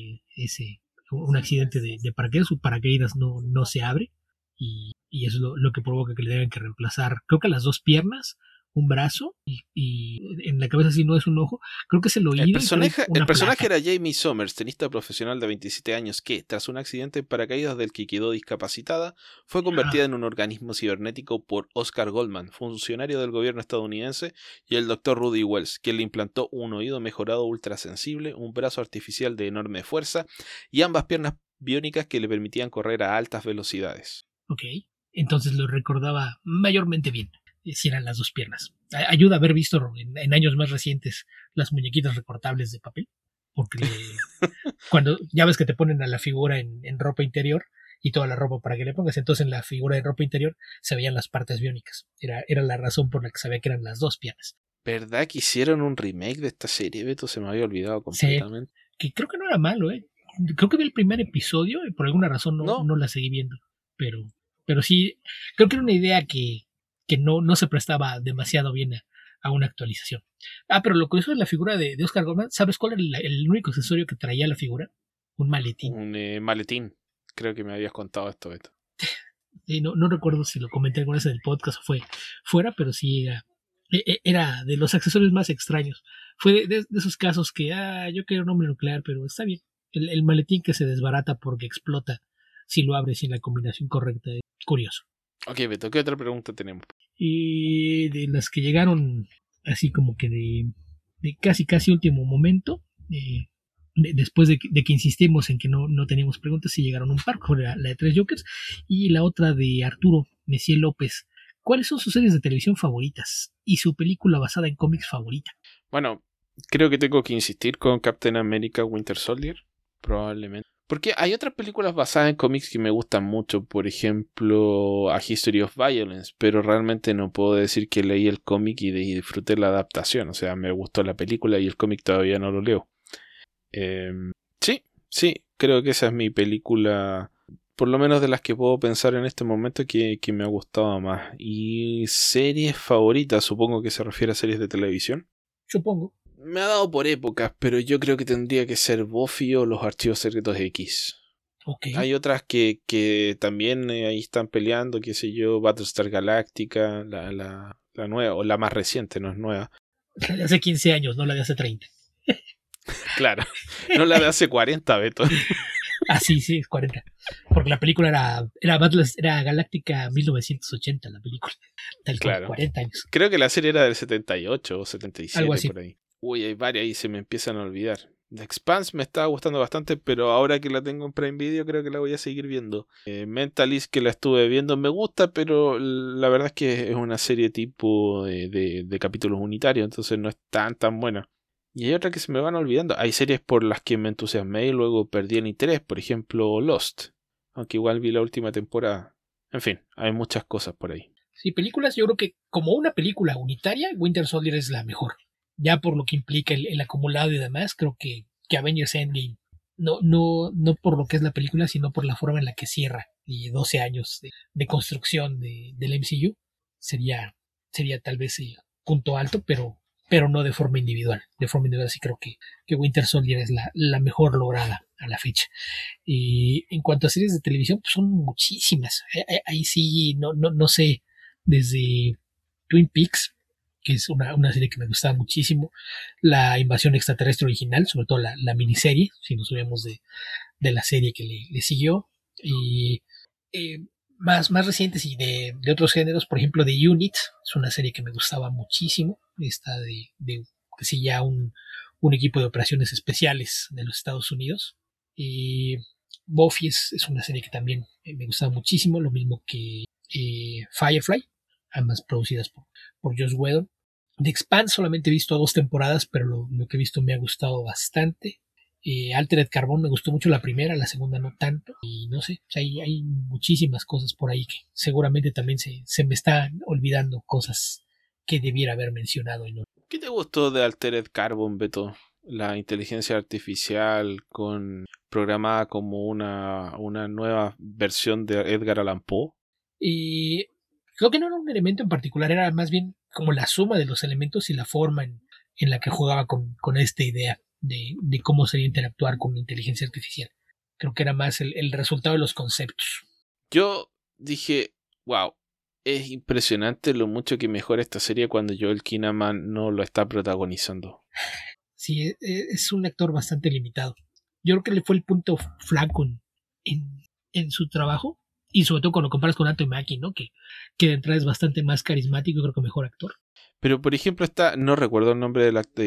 S2: Un accidente de paracaídas, su paracaídas no se abre y eso es lo que provoca que le tengan que reemplazar, creo que las dos piernas, un brazo y en la cabeza, si no es un ojo, creo que es el oído.
S1: El personaje era Jamie Somers, tenista profesional de 27 años que, tras un accidente en paracaídas del que quedó discapacitada, fue convertida en un organismo cibernético por Oscar Goldman, funcionario del gobierno estadounidense, y el Dr. Rudy Wells, quien le implantó un oído mejorado ultrasensible, un brazo artificial de enorme fuerza y ambas piernas biónicas que le permitían correr a altas velocidades.
S2: Ok, entonces lo recordaba mayormente bien. Si eran las dos piernas. Ayuda a haber visto en años más recientes las muñequitas recortables de papel, porque cuando ya ves que te ponen a la figura en ropa interior y toda la ropa para que le pongas, entonces en la figura de ropa interior se veían las partes biónicas. Era la razón por la que sabía que eran las dos piernas.
S1: ¿Verdad que hicieron un remake de esta serie, Beto? Se me había olvidado completamente.
S2: Sí, que creo que no era malo, Creo que vi el primer episodio y por alguna razón no la seguí viendo. Pero sí, creo que era una idea que no se prestaba demasiado bien a una actualización. Pero lo curioso de la figura de Oscar Goldman, ¿sabes cuál era el único accesorio que traía la figura? Un maletín.
S1: Un maletín. Creo que me habías contado esto, Beto.
S2: No recuerdo si lo comenté alguna vez en el podcast o fue fuera, pero sí era de los accesorios más extraños. Fue de esos casos que, yo quiero un hombre nuclear, pero está bien. El maletín que se desbarata porque explota si lo abres sin la combinación correcta. Es curioso.
S1: Ok, Beto, ¿qué otra pregunta tenemos?
S2: Y de las que llegaron así como que de casi último momento, después de que insistimos en que no teníamos preguntas, sí llegaron un par, fue la de Tres Jokers y la otra de Arturo Messier López. ¿Cuáles son sus series de televisión favoritas y su película basada en cómics favorita?
S1: Bueno, creo que tengo que insistir con Captain America Winter Soldier, probablemente. Porque hay otras películas basadas en cómics que me gustan mucho, por ejemplo, A History of Violence, pero realmente no puedo decir que leí el cómic y disfruté la adaptación, o sea, me gustó la película y el cómic todavía no lo leo. Sí, sí, creo que esa es mi película, por lo menos de las que puedo pensar en este momento, que me ha gustado más. Y series favoritas, supongo que se refiere a series de televisión.
S2: Supongo.
S1: Me ha dado por épocas, pero yo creo que tendría que ser Buffy o los Archivos Secretos X.
S2: Ok.
S1: Hay otras que también ahí están peleando, qué sé yo, Battlestar Galactica, la nueva, o la más reciente, no es nueva.
S2: La de hace 15 años, no la de hace 30.
S1: Claro, no la de hace 40, Beto.
S2: Ah, sí, es 40. Porque la película era Galáctica 1980, la película. Tal cual,
S1: Claro.
S2: 40 años.
S1: Creo que la serie era del 78 o 77,
S2: Algo así.
S1: por ahí. Uy, hay varias y se me empiezan a olvidar. The Expanse me estaba gustando bastante, pero ahora que la tengo en Prime Video creo que la voy a seguir viendo. Mentalist, que la estuve viendo, me gusta, pero la verdad es que es una serie tipo de capítulos unitarios, entonces no es tan buena. Y hay otras que se me van olvidando. Hay series por las que me entusiasmé y luego perdí el interés, por ejemplo Lost, aunque igual vi la última temporada. En fin, hay muchas cosas por ahí.
S2: Sí, películas, yo creo que como una película unitaria, Winter Soldier es la mejor. Ya por lo que implica el acumulado y demás, creo que Avengers Endgame, no por lo que es la película, sino por la forma en la que cierra y 12 años de construcción del MCU, sería tal vez el punto alto, pero no de forma individual. De forma individual sí creo que Winter Soldier es la mejor lograda a la fecha. Y en cuanto a series de televisión, pues son muchísimas. Ahí sí, no sé, desde Twin Peaks, que es una serie que me gustaba muchísimo, la Invasión Extraterrestre original, sobre todo la miniserie, si nos vemos de la serie que le siguió, y más recientes y de otros géneros, por ejemplo, The Unit, es una serie que me gustaba muchísimo, esta que sigue ya un equipo de operaciones especiales de los Estados Unidos, y Buffy es una serie que también me gustaba muchísimo, lo mismo que Firefly, ambas producidas por Joss Whedon. The Expanse solamente he visto 2 temporadas, pero lo que he visto me ha gustado bastante. Altered Carbon me gustó mucho la primera, la segunda no tanto. Y no sé, o sea, hay muchísimas cosas por ahí que seguramente también se me están olvidando cosas que debiera haber mencionado y no.
S1: ¿Qué te gustó de Altered Carbon, Beto? La inteligencia artificial programada como una nueva versión de Edgar Allan Poe.
S2: Y creo que no era un elemento en particular, era más bien como la suma de los elementos y la forma en la que jugaba con esta idea de cómo sería interactuar con la inteligencia artificial. Creo que era más el resultado de los conceptos.
S1: Yo dije, wow, es impresionante lo mucho que mejora esta serie cuando Joel Kinnaman no lo está protagonizando.
S2: Sí, es un actor bastante limitado. Yo creo que le fue el punto flaco en su trabajo, y sobre todo cuando comparas con Anthony Mackie, ¿no? Que de entrada es bastante más carismático y creo que mejor actor.
S1: Pero por ejemplo no recuerdo el nombre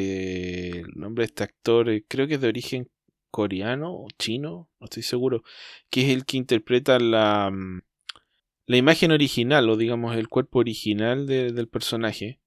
S1: el nombre de este actor, creo que es de origen coreano o chino, no estoy seguro, que es el que interpreta la imagen original, o digamos el cuerpo original del personaje,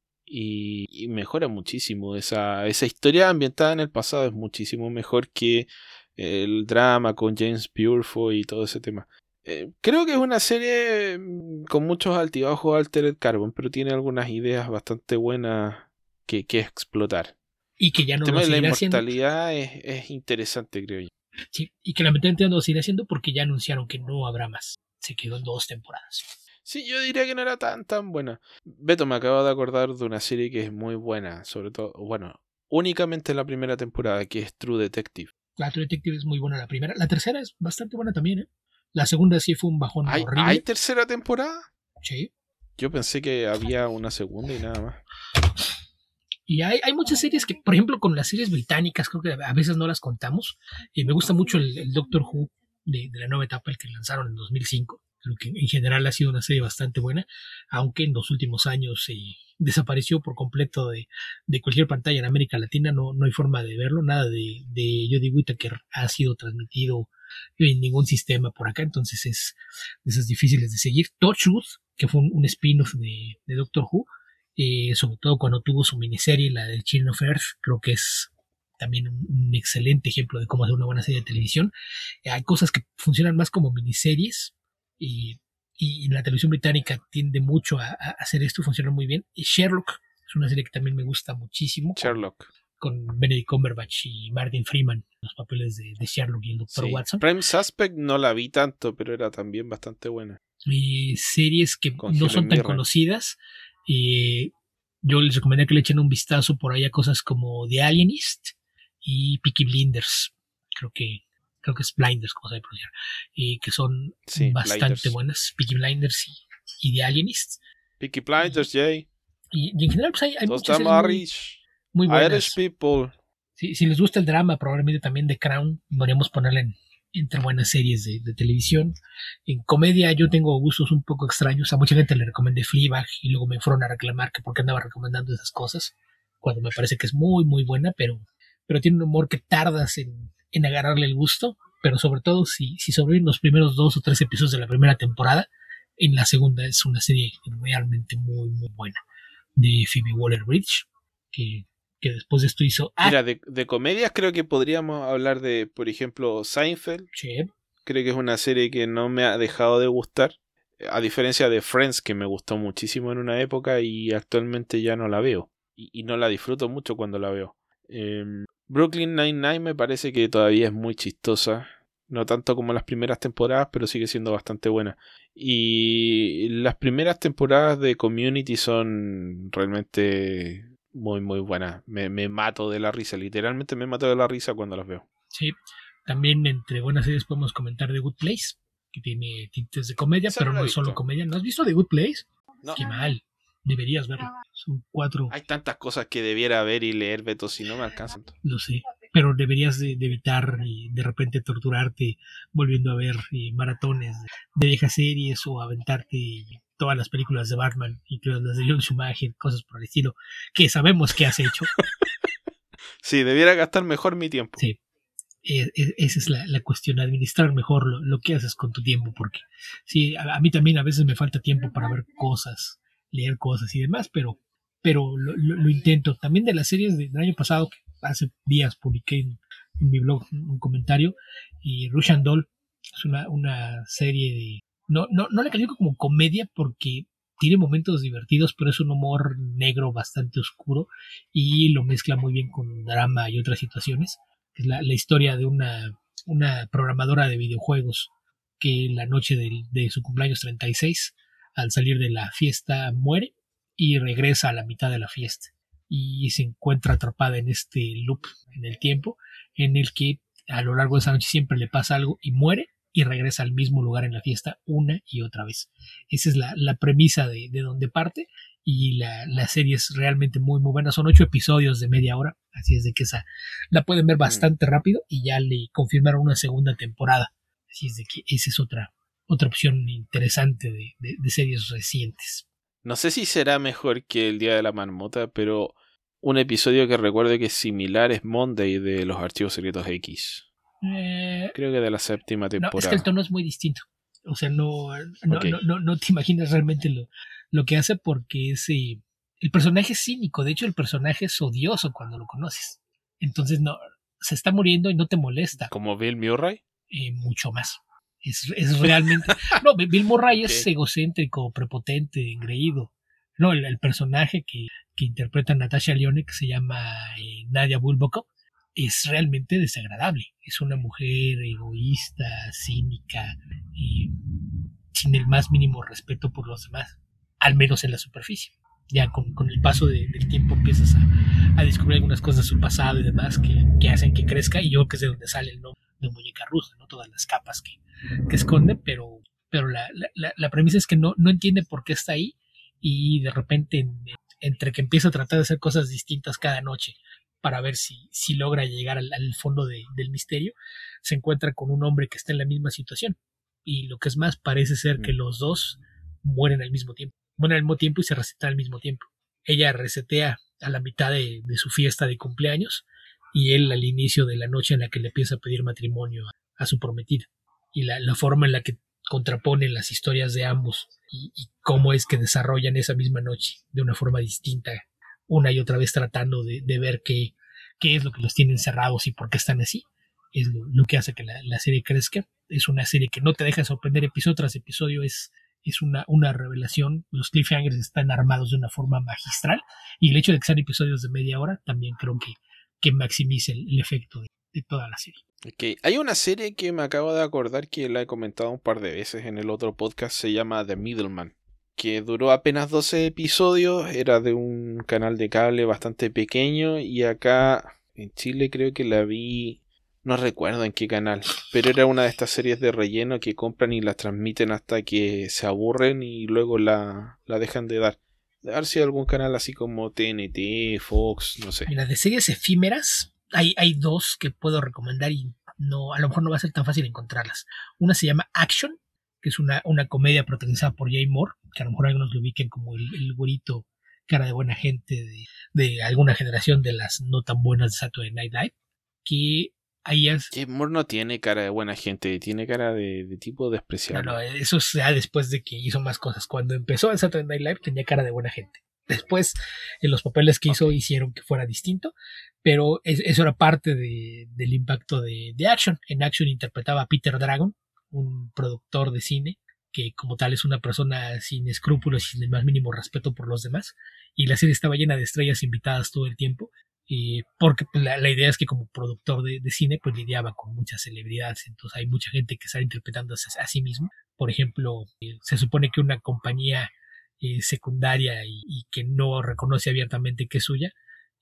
S1: y mejora muchísimo. Esa historia ambientada en el pasado es muchísimo mejor que el drama con James Purefoy y todo ese tema. Creo que es una serie con muchos altibajos, Altered Carbon, pero tiene algunas ideas bastante buenas que explotar.
S2: Y que ya
S1: El
S2: no
S1: tema
S2: lo
S1: de la
S2: seguirá haciendo.
S1: inmortalidad es interesante, creo yo.
S2: Sí, y que lamentablemente no lo seguirá haciendo porque ya anunciaron que no habrá más. Se quedó en 2 temporadas.
S1: Sí, yo diría que no era tan buena. Beto, me acabo de acordar de una serie que es muy buena, sobre todo, bueno, únicamente la primera temporada, que es True Detective.
S2: La True Detective es muy buena la primera. La tercera es bastante buena también, ¿eh? La segunda sí fue un bajón
S1: ¿Hay
S2: horrible.
S1: tercera temporada?
S2: Sí.
S1: Yo pensé que había una segunda y nada más.
S2: Y hay muchas series que, por ejemplo, con las series británicas, creo que a veces no las contamos. Me gusta mucho el Doctor Who de la nueva etapa, el que lanzaron en 2005. Creo que en general ha sido una serie bastante buena, aunque en los últimos años desapareció por completo de cualquier pantalla en América Latina. No hay forma de verlo. Nada de Jodie Whittaker ha sido transmitido en ningún sistema por acá, entonces es de esas difíciles de seguir. Torchwood, que fue un spin-off de Doctor Who, sobre todo cuando tuvo su miniserie, la de Children of Earth, creo que es también un excelente ejemplo de cómo hacer una buena serie de televisión. Hay cosas que funcionan más como miniseries y la televisión británica tiende mucho a hacer esto, funciona muy bien. Y Sherlock es una serie que también me gusta muchísimo.
S1: Sherlock.
S2: Con Benedict Cumberbatch y Martin Freeman, los papeles de Sherlock y el Dr. Watson.
S1: Prime Suspect no la vi tanto, pero era también bastante buena.
S2: Y series que
S1: con
S2: no
S1: Helen
S2: son tan
S1: Mirren.
S2: conocidas. Yo les recomendaría que le echen un vistazo por ahí a cosas como The Alienist y Peaky Blinders. Creo que es Blinders, como se debe pronunciar. Que son bastante
S1: Blinders.
S2: buenas. Peaky Blinders y The Alienist.
S1: Peaky Blinders, Jay.
S2: Y en general, pues hay
S1: Those
S2: muchas
S1: damn
S2: series muy buenas.
S1: Irish people.
S2: Si les gusta el drama, probablemente también The Crown podríamos ponerla entre buenas series de televisión. En comedia yo tengo gustos un poco extraños. A mucha gente le recomendé Fleabag y luego me fueron a reclamar que porque andaba recomendando esas cosas, cuando me parece que es muy muy buena, pero tiene un humor que tardas en agarrarle el gusto, pero sobre todo si sobreviven los primeros 2 o 3 episodios de la primera temporada, en la segunda es una serie realmente muy muy buena, de Phoebe Waller-Bridge, que después de esto hizo...
S1: Mira, de comedias creo que podríamos hablar de, por ejemplo, Seinfeld.
S2: Sí.
S1: Creo que es una serie que no me ha dejado de gustar. A diferencia de Friends, que me gustó muchísimo en una época y actualmente ya no la veo. Y no la disfruto mucho cuando la veo. Brooklyn Nine-Nine me parece que todavía es muy chistosa. No tanto como las primeras temporadas, pero sigue siendo bastante buena. Y las primeras temporadas de Community son realmente muy muy buenas. Me mato de la risa. Literalmente me mato de la risa cuando las veo.
S2: Sí. También entre buenas series podemos comentar The Good Place, que tiene tintes de comedia, pero no es solo comedia. ¿No has visto The Good Place?
S1: No.
S2: Qué mal. Deberías verlo. Son 4.
S1: Hay tantas cosas que debiera ver y leer, Beto, si no me alcanzan.
S2: Lo sé. Pero deberías de evitar y de repente torturarte volviendo a ver maratones de viejas series o aventarte todas las películas de Batman, incluidas las de Joel Schumacher, cosas por el estilo, que sabemos que has hecho.
S1: Sí, debiera gastar mejor mi tiempo.
S2: Sí. Esa es la cuestión, administrar mejor lo que haces con tu tiempo, porque sí, a mí también a veces me falta tiempo para ver cosas, leer cosas y demás, pero lo intento. También de las series del año pasado, que hace días publiqué en mi blog un comentario, y Rush and Doll es una serie de... No la califico como comedia porque tiene momentos divertidos, pero es un humor negro bastante oscuro y lo mezcla muy bien con drama y otras situaciones. Es la historia de una programadora de videojuegos que la noche de su cumpleaños 36, al salir de la fiesta, muere y regresa a la mitad de la fiesta y se encuentra atrapada en este loop en el tiempo, en el que a lo largo de esa noche siempre le pasa algo y muere y regresa al mismo lugar en la fiesta una y otra vez. Esa es la premisa de donde parte. Y la serie es realmente muy muy buena. Son 8 episodios de media hora, así es de que esa la pueden ver bastante rápido y ya le confirmaron una segunda temporada. Así es de que esa es otra opción interesante de series recientes.
S1: No sé si será mejor que El Día de la Marmota, pero un episodio que recuerdo que es similar es Monday de los Archivos Secretos X. Creo que de la 7ª temporada.
S2: No, es que el tono es muy distinto. O sea, no te imaginas realmente lo que hace, porque el personaje es cínico. De hecho, el personaje es odioso cuando lo conoces. Entonces no se está muriendo y no te molesta.
S1: ¿Como Bill Murray?
S2: Mucho más. Es realmente... No, Bill Murray es egocéntrico, prepotente, engreído. No, el personaje que interpreta Natasha Lyonne, que se llama Nadia Bulbokov, es realmente desagradable. Es una mujer egoísta, cínica y sin el más mínimo respeto por los demás, al menos en la superficie. Ya con el paso del tiempo empiezas a descubrir algunas cosas de su pasado y demás que hacen que crezca, y yo creo que es de donde sale el nombre de muñeca rusa, ¿no? Todas las capas que esconde, pero la premisa es que no entiende por qué está ahí, y de repente entre que empieza a tratar de hacer cosas distintas cada noche para ver si logra llegar al fondo del misterio, se encuentra con un hombre que está en la misma situación, y lo que es más, parece ser que los dos mueren al mismo tiempo y se resetean al mismo tiempo. Ella resetea a la mitad de su fiesta de cumpleaños, y él al inicio de la noche en la que le empieza a pedir matrimonio a su prometida. Y la forma en la que contraponen las historias de ambos y cómo es que desarrollan esa misma noche de una forma distinta, una y otra vez tratando de ver qué es lo que los tiene encerrados y por qué están así. Es lo que hace que la serie crezca. Es una serie que no te deja sorprender episodio tras episodio, es una revelación. Los cliffhangers están armados de una forma magistral y el hecho de que sean episodios de media hora también creo que maximiza el efecto de toda la serie.
S1: Okay. Hay una serie que me acabo de acordar que la he comentado un par de veces en el otro podcast, se llama The Middleman, que duró apenas 12 episodios, era de un canal de cable bastante pequeño y acá en Chile creo que la vi, no recuerdo en qué canal, pero era una de estas series de relleno que compran y las transmiten hasta que se aburren y luego la dejan de dar. De ver si hay algún canal así como TNT, Fox, no sé.
S2: Mira, de series efímeras hay dos que puedo recomendar y no, a lo mejor no va a ser tan fácil encontrarlas. Una se llama Action, que es una comedia protagonizada por Jay Moore, que a lo mejor algunos lo ubiquen como el güerito cara de buena gente de alguna generación de las no tan buenas de Saturday Night Live, que ahí es...
S1: Jay Moore no tiene cara de buena gente, tiene cara de tipo despreciable.
S2: No, eso sea después de que hizo más cosas. Cuando empezó en Saturday Night Live tenía cara de buena gente. Después, en los papeles que hizo, hicieron que fuera distinto, pero eso era parte del impacto de Action. En Action interpretaba a Peter Dragon, un productor de cine, que como tal es una persona sin escrúpulos y sin el más mínimo respeto por los demás, y la serie estaba llena de estrellas invitadas todo el tiempo, porque la idea es que como productor de cine pues lidiaba con muchas celebridades, entonces hay mucha gente que está interpretando a sí mismo. Por ejemplo, se supone que una compañía secundaria y que no reconoce abiertamente que es suya,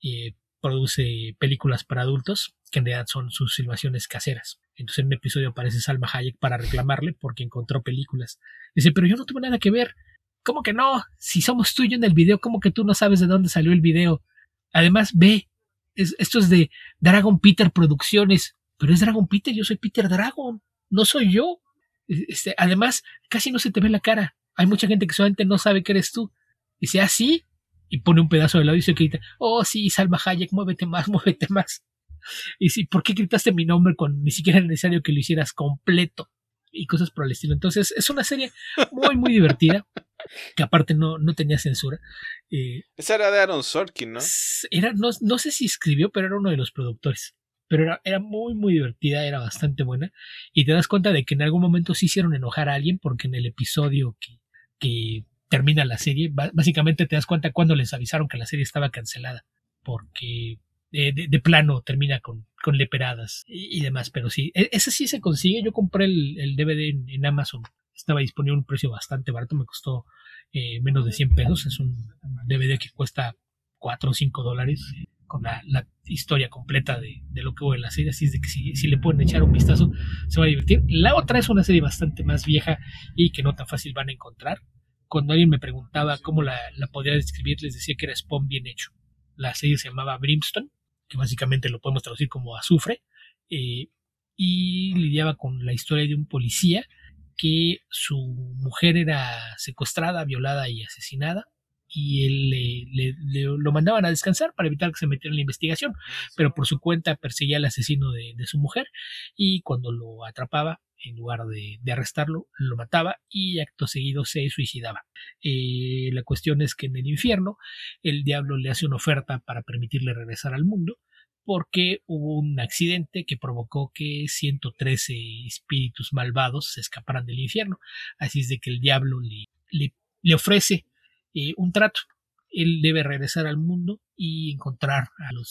S2: produce películas para adultos que en realidad son sus filmaciones caseras. Entonces en un episodio aparece Salma Hayek para reclamarle porque encontró películas. Dice, pero yo no tuve nada que ver. ¿Cómo que no? Si somos tú y yo en el video, ¿cómo que tú no sabes de dónde salió el video? Además, ve, esto es de Dragon Peter Producciones, pero es Dragon Peter, yo soy Peter Dragon, no soy yo. Además, casi no se te ve la cara. Hay mucha gente que solamente no sabe que eres tú. Dice, ¿ah, sí? Y pone un pedazo de lado y se grita, oh, sí, Salma Hayek, muévete más, muévete más. Y sí, ¿por qué gritaste mi nombre cuando ni siquiera era necesario que lo hicieras completo? Y cosas por el estilo. Entonces, es una serie muy, muy divertida, que aparte no tenía censura.
S1: Esa era de Aaron Sorkin, ¿no?
S2: No sé si escribió, pero era uno de los productores. Pero era muy, muy divertida, era bastante buena. Y te das cuenta de que en algún momento sí hicieron enojar a alguien, porque en el episodio que termina la serie, básicamente te das cuenta cuando les avisaron que la serie estaba cancelada, porque de plano termina con leperadas y demás. Pero sí, ese sí se consigue. Yo compré el DVD en Amazon, estaba disponible a un precio bastante barato, me costó menos de 100 pesos. Es un DVD que cuesta $4 o $5 con la historia completa de lo que hubo en la serie, así es de que si le pueden echar un vistazo se va a divertir. La otra es una serie bastante más vieja y que no tan fácil van a encontrar. Cuando alguien me preguntaba cómo la podría describir, les decía que era Spawn bien hecho. La serie se llamaba Brimstone, que básicamente lo podemos traducir como azufre, y lidiaba con la historia de un policía que su mujer era secuestrada, violada y asesinada, y él lo mandaban a descansar para evitar que se metiera en la investigación, pero por su cuenta perseguía al asesino de su mujer, y cuando lo atrapaba, en lugar de arrestarlo, lo mataba y acto seguido se suicidaba. La cuestión es que en el infierno el diablo le hace una oferta para permitirle regresar al mundo, porque hubo un accidente que provocó que 113 espíritus malvados se escaparan del infierno. Así es de que el diablo le ofrece un trato. Él debe regresar al mundo y encontrar a las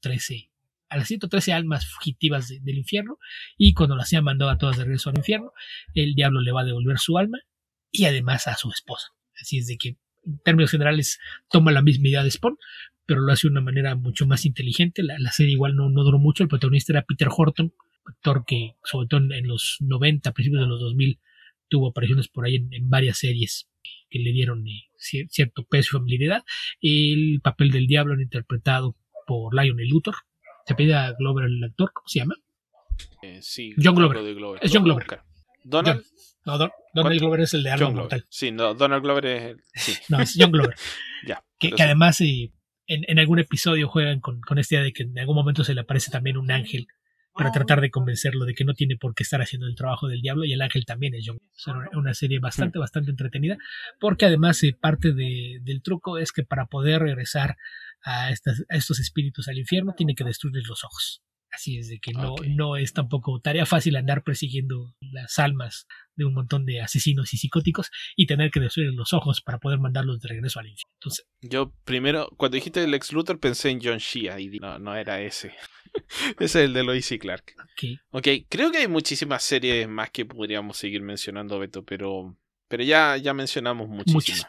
S2: 113 almas fugitivas del infierno, y cuando las haya mandado a todas de regreso al infierno, el diablo le va a devolver su alma y además a su esposa. Así es de que en términos generales toma la misma idea de Spawn, pero lo hace de una manera mucho más inteligente. La serie igual no duró mucho. El protagonista era Peter Horton, actor que sobre todo en los 90, principios de los 2000, tuvo apariciones por ahí en varias series que le dieron cierto peso y familiaridad. El papel del diablo era interpretado por Lionel Luthor. Se pide a Glover el actor, ¿cómo se llama?
S1: Sí,
S2: John Glover. Es John Glover.
S1: ¿Donald?
S2: Donald Glover es el de Alma
S1: Mortal. Sí, no, Donald Glover es el... Sí.
S2: No, es John Glover.
S1: Ya,
S2: que además en algún episodio juegan con esta idea de que en algún momento se le aparece también un ángel para tratar de convencerlo de que no tiene por qué estar haciendo el trabajo del diablo, y el ángel también es John. Es una serie bastante entretenida, porque además parte del truco es que para poder regresar a estos espíritus al infierno tiene que destruirles los ojos. Así es de que no es tampoco tarea fácil andar persiguiendo las almas de un montón de asesinos y psicóticos y tener que destruir los ojos para poder mandarlos de regreso al infierno. Entonces,
S1: yo primero, cuando dijiste el Lex Luthor, pensé en John Shea y no era ese. Ese es el de Lois y Clark. Ok, creo que hay muchísimas series más que podríamos seguir mencionando, Beto, pero ya mencionamos muchísimas.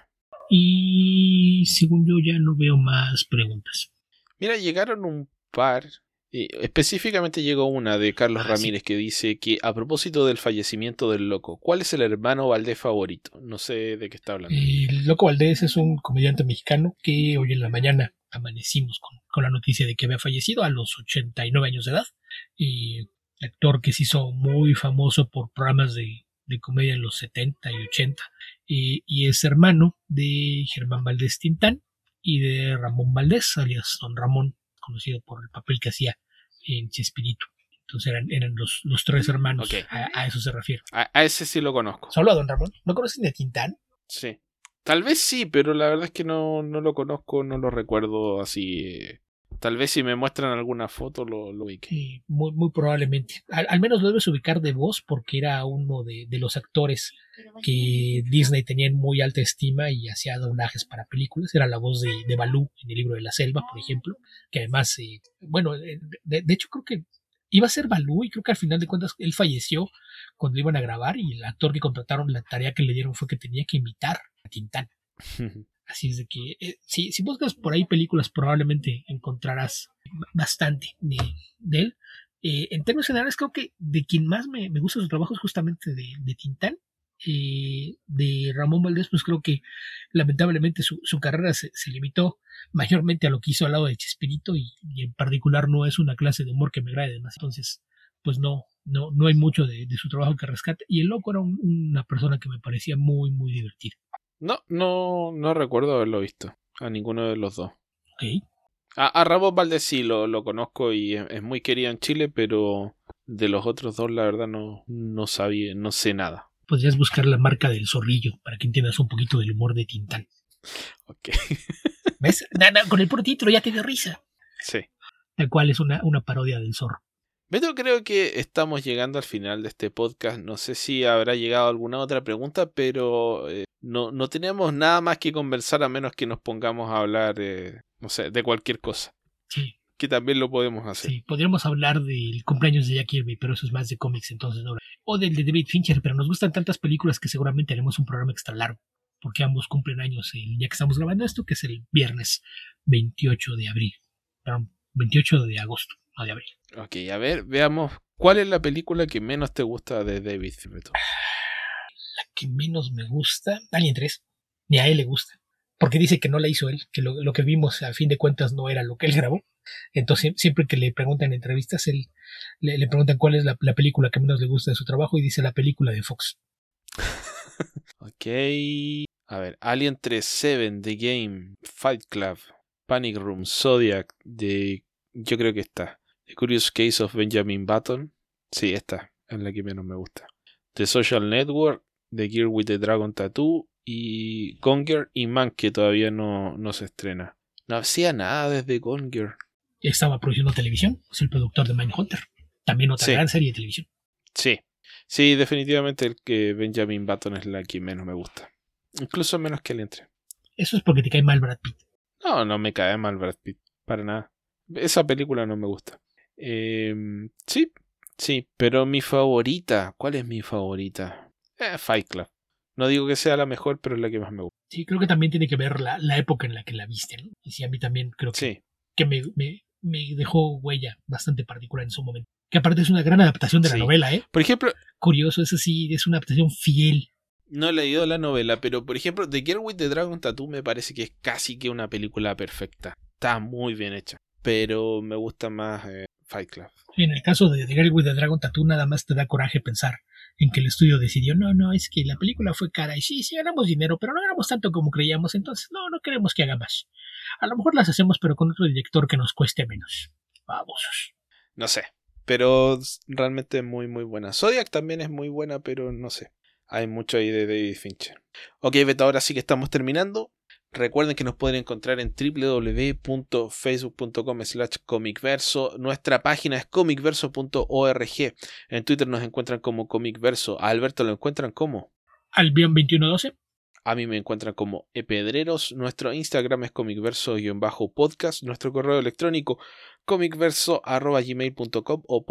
S2: Y según yo ya no veo más preguntas.
S1: Mira, llegaron un par. Específicamente llegó una de Carlos Ramírez que dice que a propósito del fallecimiento del Loco, ¿cuál es el hermano Valdés favorito? No sé de qué está hablando.
S2: El Loco Valdés es un comediante mexicano que hoy en la mañana amanecimos con la noticia de que había fallecido a los 89 años de edad. Actor que se hizo muy famoso por programas de comedia en los 70 y 80. Y es hermano de Germán Valdés Tintán y de Ramón Valdés, alias Don Ramón, conocido por el papel que hacía en Chespirito. Entonces eran los tres hermanos. Okay. A eso se refiere.
S1: A ese sí lo conozco.
S2: ¿Solo a Don Ramón? ¿No conocen de Tintán?
S1: Sí. Tal vez sí, pero la verdad es que no lo conozco, no lo recuerdo así. Tal vez si me muestran alguna foto lo ubique.
S2: Sí, muy probablemente. Al menos lo debes ubicar de voz porque era uno de los actores que Disney tenía en muy alta estima y hacía doblajes para películas. Era la voz de Balú en el libro de la selva, por ejemplo, que además, de hecho creo que iba a ser Balú y creo que al final de cuentas él falleció cuando iban a grabar y el actor que contrataron, la tarea que le dieron fue que tenía que imitar a Tintán. Así es de que si buscas por ahí películas probablemente encontrarás bastante de él. En términos generales creo que de quien más me gusta su trabajo es justamente de Tintán. De Ramón Valdés pues creo que lamentablemente su carrera se limitó mayormente a lo que hizo al lado de Chespirito y en particular no es una clase de humor que me agrade más. Entonces pues no hay mucho de su trabajo que rescate. Y el Loco era una persona que me parecía muy divertida.
S1: No recuerdo haberlo visto a ninguno de los dos.
S2: Okay.
S1: A Ramón Valdés sí lo conozco y es muy querido en Chile, pero de los otros dos la verdad no sabía, no sé nada.
S2: Podrías buscar La marca del zorrillo para que entiendas un poquito del humor de Tintán.
S1: Ok.
S2: ¿Ves? Con el puro título ya te dio risa.
S1: Sí.
S2: El cual es una parodia del zorro.
S1: Beto, creo que estamos llegando al final de este podcast. No sé si habrá llegado alguna otra pregunta, pero no tenemos nada más que conversar a menos que nos pongamos a hablar, no sé, de cualquier cosa.
S2: Sí.
S1: Que también lo podemos hacer.
S2: Sí, podríamos hablar del cumpleaños de Jack Kirby, pero eso es más de cómics, entonces no. O del de David Fincher, pero nos gustan tantas películas que seguramente haremos un programa extra largo, porque ambos cumplen años el día que estamos grabando esto, que es el viernes 28 de abril. Perdón, 28 de agosto, no de abril.
S1: Ok, a ver, veamos, ¿cuál es la película que menos te gusta de David Fincher?
S2: La que menos me gusta, Alien 3. Ni a él le gusta, porque dice que no la hizo él, que lo que vimos a fin de cuentas no era lo que él grabó. Entonces siempre que le preguntan en entrevistas, él le preguntan cuál es la película que menos le gusta de su trabajo y dice la película de Fox.
S1: Ok, a ver, Alien 3, Seven, The Game, Fight Club, Panic Room, Zodiac, yo creo que está. The Curious Case of Benjamin Button. Sí, esta es la que menos me gusta. The Social Network, The Girl with the Dragon Tattoo y Gone Girl y Man, que todavía no se estrena. No hacía nada desde Gone Girl.
S2: Estaba produciendo televisión, es el productor de Mindhunter. También otra gran serie de televisión.
S1: Sí, definitivamente el que Benjamin Button es la que menos me gusta. Incluso menos que Alien 3.
S2: Eso es porque te cae mal Brad Pitt.
S1: No me cae mal Brad Pitt, para nada. Esa película no me gusta. Sí, pero mi favorita, ¿cuál es mi favorita? Fight Club. No digo que sea la mejor, pero es la que más me gusta.
S2: Sí, creo que también tiene que ver la época en la que la viste, ¿no? Y sí, a mí también creo que me dejó huella bastante particular en su momento. Que aparte es una gran adaptación de la novela, ¿eh?
S1: Por ejemplo...
S2: Curioso, eso sí, es una adaptación fiel.
S1: No he leído la novela, pero por ejemplo, The Girl with the Dragon Tattoo me parece que es casi que una película perfecta. Está muy bien hecha. Pero me gusta más Fight Club.
S2: En el caso de The Girl with the Dragon Tattoo nada más te da coraje pensar en que el estudio decidió, no, es que la película fue cara y sí ganamos dinero, pero no ganamos tanto como creíamos, entonces no queremos que haga más. A lo mejor las hacemos pero con otro director que nos cueste menos. Babosos.
S1: No sé. Pero realmente muy muy buena. Zodiac también es muy buena, pero no sé. Hay mucho ahí de David Fincher. Ok, Beto, ahora sí que estamos terminando. Recuerden que nos pueden encontrar en www.facebook.com/comicverso. Nuestra página es comicverso.org. En Twitter nos encuentran como comicverso. A Alberto lo encuentran como
S2: Albion2112.
S1: A mí me encuentran como epedreros. Nuestro Instagram es comicverso-podcast. Nuestro correo electrónico comicverso@gmail.com o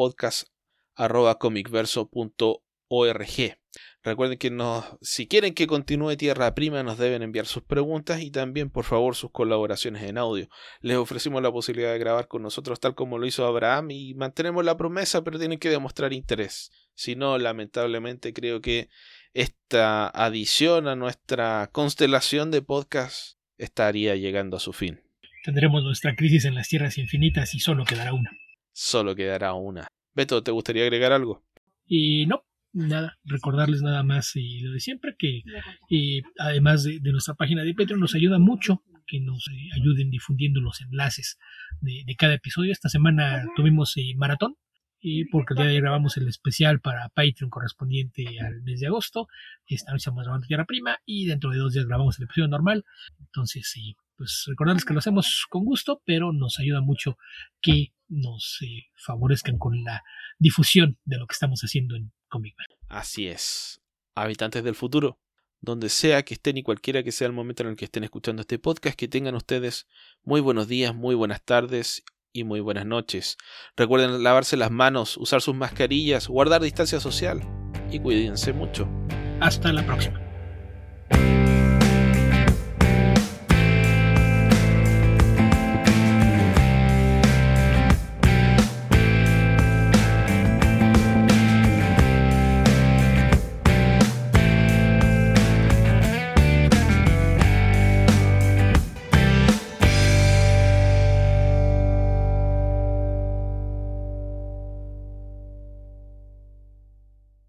S1: podcast@comicverso.org. Recuerden que si quieren que continúe Tierra Prima, nos deben enviar sus preguntas y también, por favor, sus colaboraciones en audio. Les ofrecimos la posibilidad de grabar con nosotros tal como lo hizo Abraham y mantenemos la promesa, pero tienen que demostrar interés. Si no, lamentablemente creo que esta adición a nuestra constelación de podcast estaría llegando a su fin.
S2: Tendremos nuestra crisis en las tierras infinitas y solo quedará una.
S1: Solo quedará una. Beto, ¿te gustaría agregar algo?
S2: Y no, nada, recordarles nada más lo de siempre, que además de nuestra página de Patreon nos ayuda mucho que nos ayuden difundiendo los enlaces de cada episodio. Esta semana tuvimos maratón, porque el día de ayer grabamos el especial para Patreon correspondiente al mes de agosto. Esta noche estamos grabando Tierra Prima y dentro de 2 días grabamos el episodio normal. Entonces, pues recordarles que lo hacemos con gusto, pero nos ayuda mucho que nos favorezcan con la difusión de lo que estamos haciendo en Comicverso.
S1: Así es. Habitantes del futuro, donde sea que estén y cualquiera que sea el momento en el que estén escuchando este podcast, que tengan ustedes muy buenos días, muy buenas tardes y muy buenas noches. Recuerden lavarse las manos, usar sus mascarillas, guardar distancia social y cuídense mucho.
S2: Hasta la próxima.